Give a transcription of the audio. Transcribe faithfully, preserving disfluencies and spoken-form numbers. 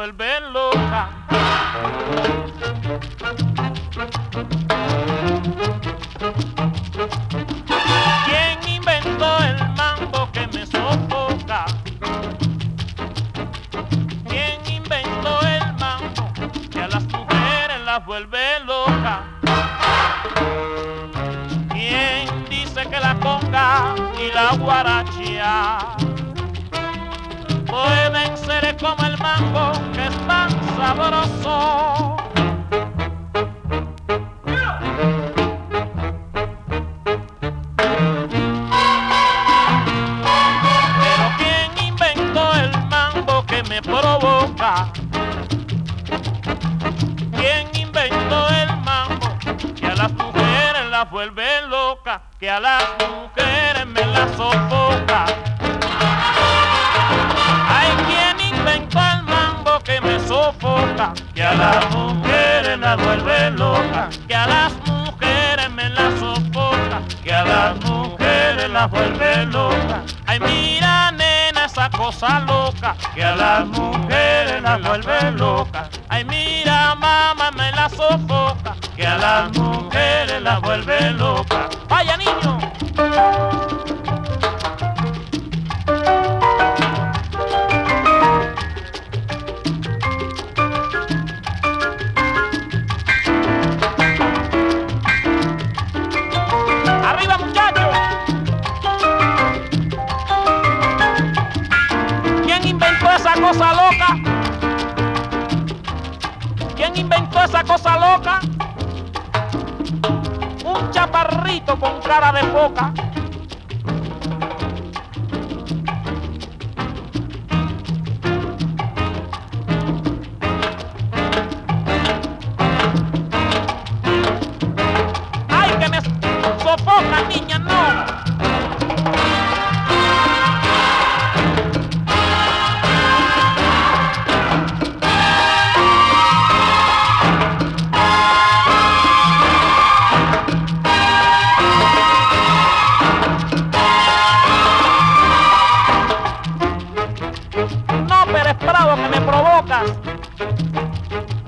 vuelven loca. ¿Quién inventó el mambo que me sofoca? ¿Quién inventó el mambo que a las mujeres las vuelve locas? ¿Quién dice que la conga y la guarachía pueden ser como el mambo que es tan sabroso? Pero ¿quién inventó el mambo que me provoca? ¿Quién inventó el mambo que a las mujeres las vuelve locas, que a las mujeres me las sofoca? Hay quien inventó el mambo que me sofoca, que a las mujeres las vuelve locas, que a las mujeres me las sofoca, que a las mujeres las vuelve locas. Ay, mira, nena, esa cosa loca, que a las mujeres las vuelve locas. Ay, mira, mamá, me la sofoca, que a las mujeres las vuelve locas. ¡Vaya, niño! ¡Arriba, muchachos! ¿Quién inventó esa cosa loca? ¿Quién inventó esa cosa loca? Un chaparrito con cara de foca. ¡Ay, que me sofoca, niña, no! No, Pérez Prado, que me provocas.